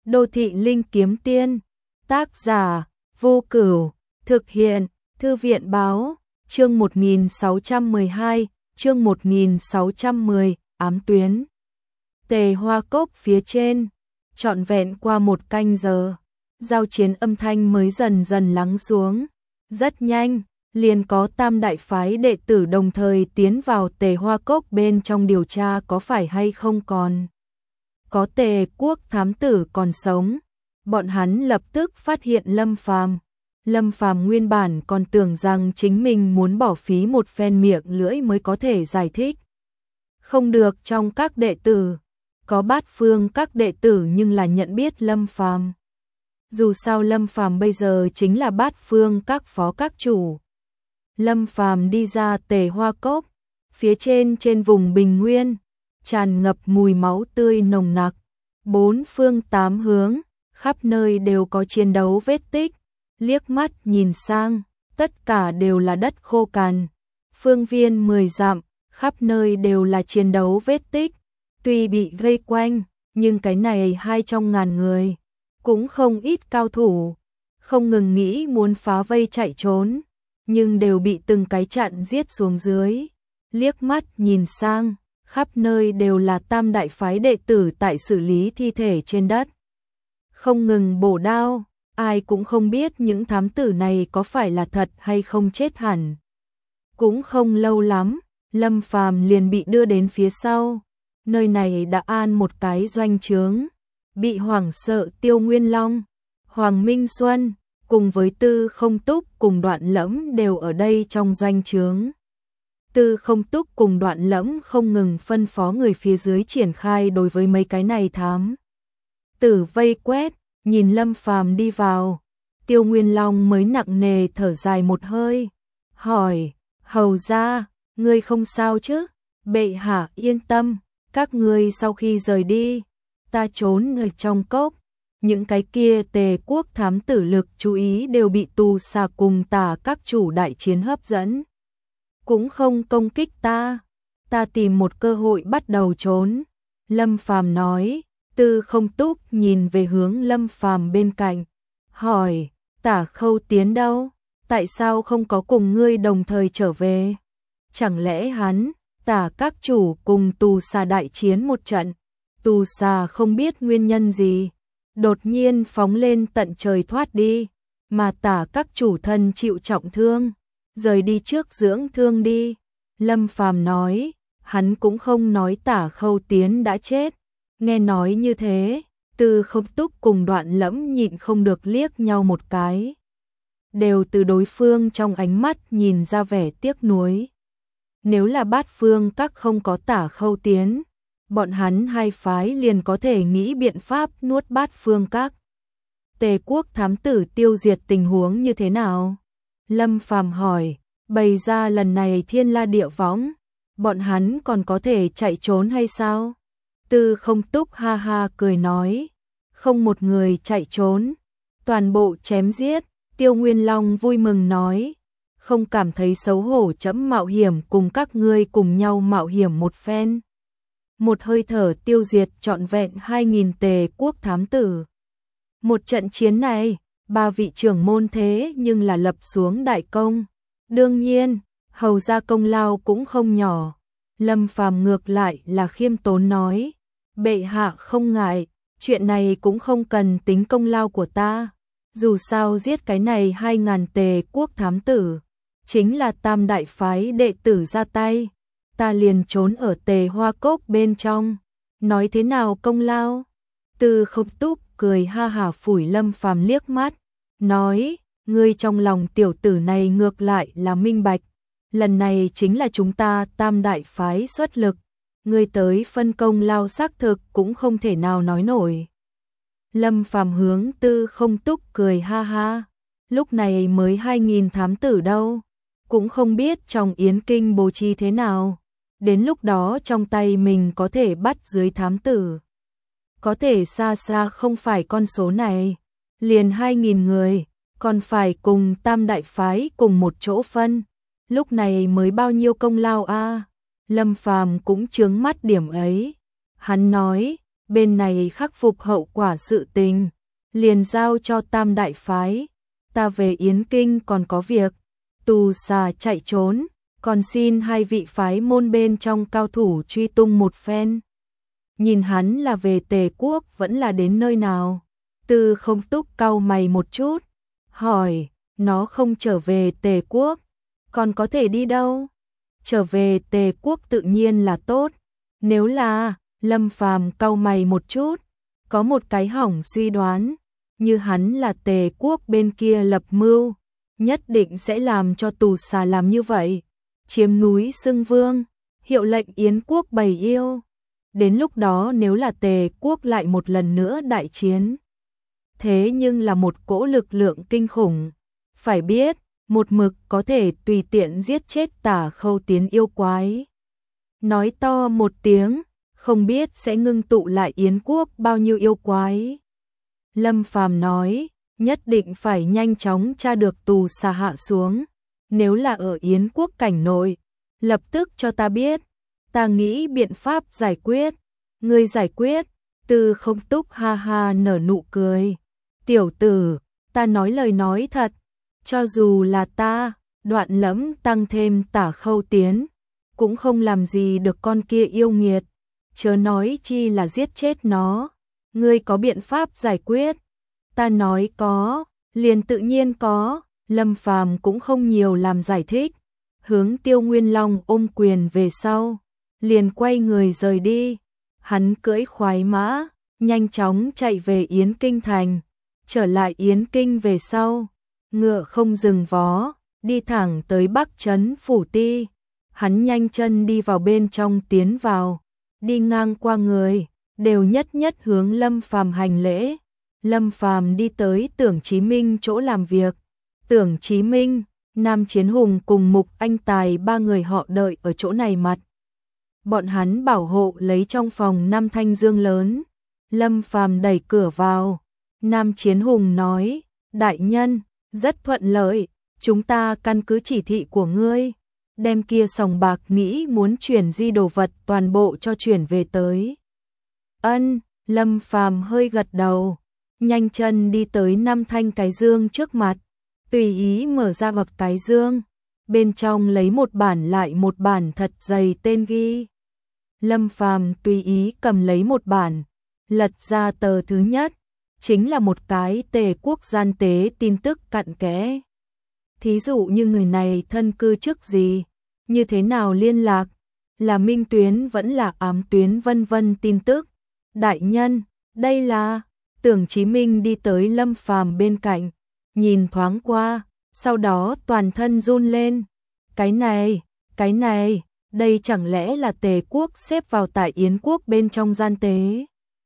Đô thị linh kiếm tiên. Tác giả Vô Cửu. Thực hiện Thư viện báo. Chương 1612, chương 1610, ám tuyến. Tề Hoa Cốc phía trên, trọn vẹn qua 1 canh giờ, giao chiến âm thanh mới dần dần lắng xuống. Rất nhanh, liền có tam đại phái đệ tử đồng thời tiến vào Tề Hoa Cốc bên trong điều tra có phải hay không còn có Tề quốc thám tử còn sống. Bọn hắn lập tức phát hiện Lâm Phàm. Lâm Phàm nguyên bản còn tưởng rằng chính mình muốn bỏ phí một phen miệng lưỡi mới có thể giải thích. Không được, trong các đệ tử có Bát Phương các đệ tử nhưng là nhận biết Lâm Phàm. Dù sao Lâm Phàm bây giờ chính là Bát Phương các phó các chủ. Lâm Phàm đi ra Tề Hoa Cốc, phía trên vùng bình nguyên, tràn ngập mùi máu tươi nồng nặc, 4 phương 8 hướng, khắp nơi đều có chiến đấu vết tích. Liếc mắt nhìn sang, tất cả đều là đất khô cằn. Phương viên 10 dặm, khắp nơi đều là chiến đấu vết tích. Tuy bị vây quanh, nhưng cái này 200.000 người, cũng không ít cao thủ, không ngừng nghĩ muốn phá vây chạy trốn, nhưng đều bị từng cái chặn giết xuống dưới. Liếc mắt nhìn sang, khắp nơi đều là tam đại phái đệ tử tại xử lý thi thể trên đất. Không ngừng bổ đao, ai cũng không biết những thám tử này có phải là thật hay không chết hẳn. Cũng không lâu lắm, Lâm Phàm liền bị đưa đến phía sau. Nơi này đã an một cái doanh trướng, bị hoảng sợ Tiêu Nguyên Long, Hoàng Minh Xuân, cùng với Tư Không Túc cùng Đoạn Lẫm đều ở đây trong doanh trướng. Tư Không Túc cùng Đoạn Lẫm không ngừng phân phó người phía dưới triển khai đối với mấy cái này thám tử vây quét. Nhìn Lâm Phàm đi vào, Tiêu Nguyên Long mới nặng nề thở dài một hơi, hỏi: "Hầu gia, ngươi không sao chứ?" "Bệ hạ yên tâm, các ngươi sau khi rời đi, ta trốn ở trong cốc, những cái kia Tề quốc thám tử lực chú ý đều bị tù xà cùng Tả các chủ đại chiến hấp dẫn, cũng không công kích ta tìm một cơ hội bắt đầu trốn." Lâm Phàm nói. Tư Không Túc nhìn về hướng Lâm Phàm bên cạnh, hỏi: "Tả Khâu Tiến đâu? Tại sao không có cùng ngươi đồng thời trở về? Chẳng lẽ hắn, Tả các chủ cùng tù xà đại chiến một trận, tù xà không biết nguyên nhân gì, đột nhiên phóng lên tận trời thoát đi, mà Tả các chủ thân chịu trọng thương, rời đi trước dưỡng thương đi." Lâm Phàm nói, hắn cũng không nói Tả Khâu Tiến đã chết. Nghe nói như thế, Tư Không Túc cùng Đoạn Lẫm nhịn không được liếc nhau một cái, đều từ đối phương trong ánh mắt nhìn ra vẻ tiếc nuối. Nếu là Bát Phương các không có Tả Khâu Tiến, bọn hắn hai phái liền có thể nghĩ biện pháp nuốt Bát Phương các. Tề quốc thám tử tiêu diệt tình huống như thế nào? Lâm Phàm hỏi. Bày ra lần này thiên la địa võng, bọn hắn còn có thể chạy trốn hay sao? Tư Không Túc ha ha cười nói, không một người chạy trốn, toàn bộ chém giết. Tiêu Nguyên Long vui mừng nói, không cảm thấy xấu hổ chấm mạo hiểm cùng các ngươi cùng nhau mạo hiểm một phen. Một hơi thở tiêu diệt trọn vẹn 2.000 Tề quốc thám tử. Một trận chiến này, 3 vị trưởng môn thế nhưng là lập xuống đại công. Đương nhiên, hầu gia công lao cũng không nhỏ. Lâm Phàm ngược lại là khiêm tốn nói, bệ hạ không ngại, chuyện này cũng không cần tính công lao của ta. Dù sao giết cái này 2.000 Tề quốc thám tử, chính là tam đại phái đệ tử ra tay. Ta liền trốn ở Tề Hoa Cốc bên trong. Nói thế nào công lao? Tư Không Túc cười ha hả phủi Lâm Phàm liếc mắt, nói, ngươi trong lòng tiểu tử này ngược lại là minh bạch. Lần này chính là chúng ta tam đại phái xuất lực, ngươi tới phân công lao xác thực cũng không thể nào nói nổi. Lâm Phàm hướng Tư Không Túc cười ha ha, lúc này mới 2.000 thám tử đâu, cũng không biết trong Yến Kinh bố trí thế nào, đến lúc đó trong tay mình có thể bắt dưới thám tử. Có thể xa xa không phải con số này, liền 2.000 người, còn phải cùng tam đại phái cùng một chỗ phân, lúc này mới bao nhiêu công lao a? Lâm Phàm cũng chướng mắt điểm ấy. Hắn nói, bên này khắc phục hậu quả sự tình, liền giao cho Tam đại phái, ta về Yến Kinh còn có việc, tù xà chạy trốn, còn xin hai vị phái môn bên trong cao thủ truy tung một phen. Nhìn hắn là về Tề quốc vẫn là đến nơi nào? Tư Không Túc cau mày một chút, hỏi, nó không trở về Tề quốc, còn có thể đi đâu? Trở về Tề quốc tự nhiên là tốt, nếu là, Lâm Phàm cau mày một chút, có một cái hỏng suy đoán, như hắn là Tề quốc bên kia lập mưu, nhất định sẽ làm cho tù xà làm như vậy, chiếm núi xưng vương, hiệu lệnh Yến quốc bày yêu. Đến lúc đó nếu là Tề quốc lại một lần nữa đại chiến, thế nhưng là một cỗ lực lượng kinh khủng, phải biết, một mực có thể tùy tiện giết chết Tả Khâu Tiến yêu quái. Nói to một tiếng, không biết sẽ ngưng tụ lại Yến quốc bao nhiêu yêu quái. Lâm Phàm nói, nhất định phải nhanh chóng tra được tù xà hạ xuống, nếu là ở Yến quốc cảnh nội, lập tức cho ta biết, ta nghĩ biện pháp giải quyết. Ngươi giải quyết? Tư Không Túc ha ha nở nụ cười. Tiểu tử, ta nói lời nói thật, cho dù là ta, Đoạn Lẫm tăng thêm Tả Khâu Tiến, cũng không làm gì được con kia yêu nghiệt, chớ nói chi là giết chết nó. Ngươi có biện pháp giải quyết? Ta nói có, liền tự nhiên có. Lâm Phàm cũng không nhiều làm giải thích, hướng Tiêu Nguyên Long ôm quyền về sau, liền quay người rời đi. Hắn cưỡi khoái mã, nhanh chóng chạy về Yến Kinh thành, trở lại Yến Kinh về sau, ngựa không dừng vó, đi thẳng tới Bắc Trấn Phủ Ti. Hắn nhanh chân đi vào bên trong tiến vào, đi ngang qua người, đều nhất nhất hướng Lâm Phàm hành lễ. Lâm Phàm đi tới Tưởng Chí Minh chỗ làm việc. Tưởng Chí Minh, Nam Chiến Hùng cùng Mục Anh Tài ba người họ đợi ở chỗ này mặt. Bọn hắn bảo hộ lấy trong phòng 5 thanh dương lớn. Lâm Phàm đẩy cửa vào. Nam Chiến Hùng nói, đại nhân, rất thuận lợi, chúng ta căn cứ chỉ thị của ngươi, đem kia sòng bạc nghĩ muốn chuyển di đồ vật toàn bộ cho chuyển về tới. Ân, Lâm Phàm hơi gật đầu, nhanh chân đi tới 5 thanh cái dương trước mặt, tùy ý mở ra bậc cái dương, bên trong lấy một bản lại một bản thật dày tên ghi. Lâm Phàm tùy ý cầm lấy một bản, lật ra tờ thứ nhất, chính là một cái Tề quốc gian tế tin tức cặn kẽ. Thí dụ như người này thân cư chức gì, như thế nào liên lạc, là minh tuyến vẫn là ám tuyến vân vân tin tức. Đại nhân, đây là... Tưởng Chí Minh đi tới Lâm Phàm bên cạnh, nhìn thoáng qua, sau đó toàn thân run lên. Cái này, đây chẳng lẽ là Tề quốc xếp vào tại Yến quốc bên trong gian tế?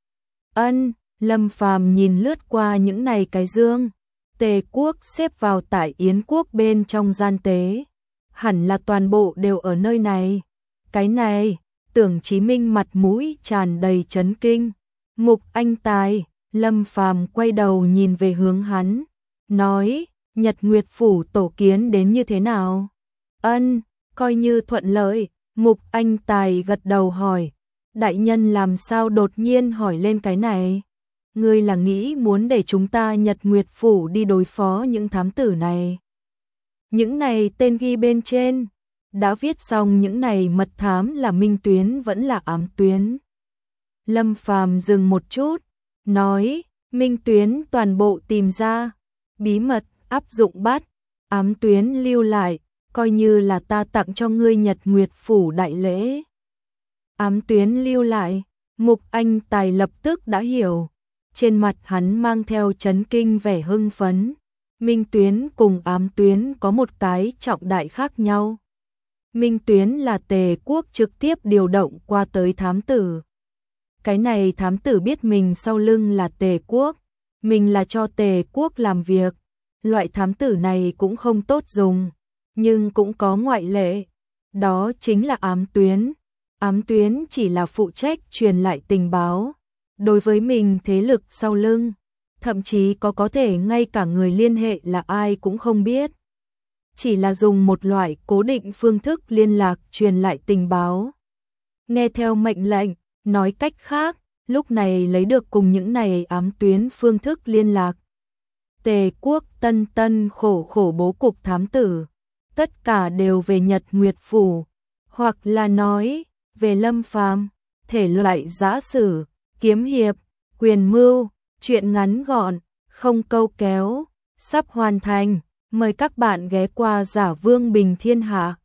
Ân, Lâm Phàm nhìn lướt qua những này cái dương, Tề quốc xếp vào tại Yến quốc bên trong gian tế, hẳn là toàn bộ đều ở nơi này. Cái này, Tưởng Chí Minh mặt mũi tràn đầy chấn kinh. Mục Anh Tài, Lâm Phàm quay đầu nhìn về hướng hắn, nói, Nhật Nguyệt phủ tổ kiến đến như thế nào? Ân, coi như thuận lợi. Mục Anh Tài gật đầu hỏi, đại nhân làm sao đột nhiên hỏi lên cái này? Ngươi là nghĩ muốn để chúng ta Nhật Nguyệt phủ đi đối phó những thám tử này? Những này tên ghi bên trên, đã viết xong những này mật thám là minh tuyến vẫn là ám tuyến? Lâm Phàm dừng một chút, nói, minh tuyến toàn bộ tìm ra, bí mật áp dụng bắt, ám tuyến lưu lại, coi như là ta tặng cho ngươi Nhật Nguyệt phủ đại lễ. Ám tuyến lưu lại, Mục Anh Tài lập tức đã hiểu, trên mặt hắn mang theo chấn kinh vẻ hưng phấn. Minh tuyến cùng ám tuyến có một cái trọng đại khác nhau. Minh tuyến là Tề quốc trực tiếp điều động qua tới thám tử. Cái này thám tử biết mình sau lưng là Tề quốc, mình là cho Tề quốc làm việc. Loại thám tử này cũng không tốt dùng, nhưng cũng có ngoại lệ. Đó chính là ám tuyến. Ám tuyến chỉ là phụ trách truyền lại tình báo. Đối với mình thế lực sau lưng, thậm chí có thể ngay cả người liên hệ là ai cũng không biết. Chỉ là dùng một loại cố định phương thức liên lạc truyền lại tình báo. Nghe theo mệnh lệnh, nói cách khác lúc này lấy được cùng những này ám tuyến phương thức liên lạc. Tề Quốc tân tân khổ khổ bố cục thám tử, tất cả đều về Nhật Nguyệt Phủ, hoặc là nói về Lâm Phàm, thể loại giã sử, kiếm hiệp, quyền mưu, truyện ngắn gọn, không câu kéo, sắp hoàn thành, mời các bạn ghé qua Giả Vương Bình Thiên Hạ.